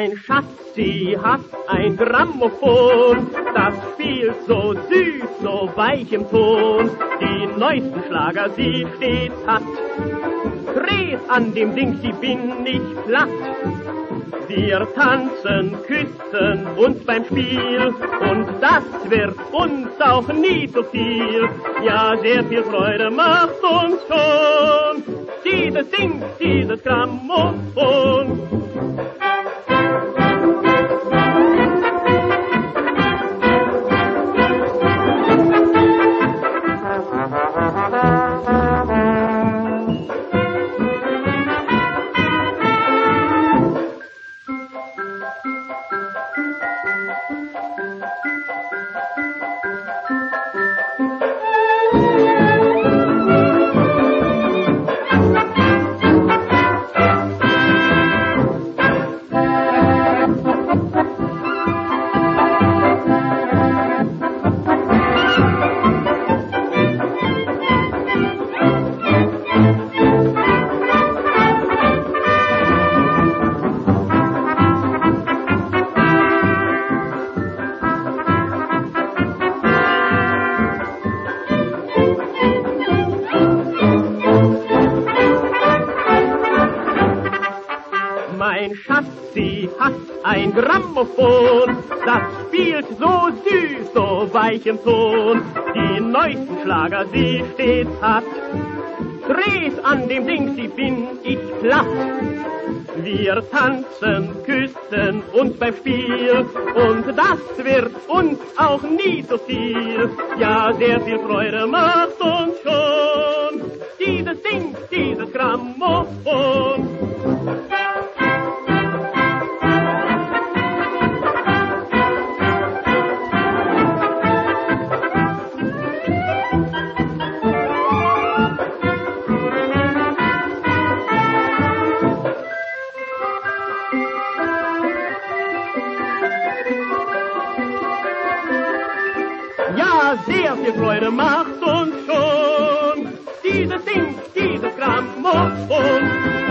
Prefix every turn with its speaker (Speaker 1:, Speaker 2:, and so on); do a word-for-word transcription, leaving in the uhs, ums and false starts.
Speaker 1: Mein Schatz, sie hat ein Grammophon, das spielt so süß, so weich im Ton. Die neuesten Schlager, sie stets hat. Dreht an dem Ding, sie bin nicht platt. Wir tanzen, küssen uns beim Spiel und das wird uns auch nie zu viel. Ja, sehr viel Freude macht uns schon dieses Ding, dieses Grammophon. Mein Schatz, sie hat ein Grammophon, das spielt so süß, so weich im Ton. Die neuesten Schlager, sie stets hat. Dreht an dem Ding, sie bin ich platt. Wir tanzen, küssen uns beim Spiel und das wird uns auch nie zu viel. Ja, sehr viel Freude macht uns schon dieses Ding, dieses Grammophon. Ja, sehr viel Freude macht uns schon dieses Ding, dieses Grammophon.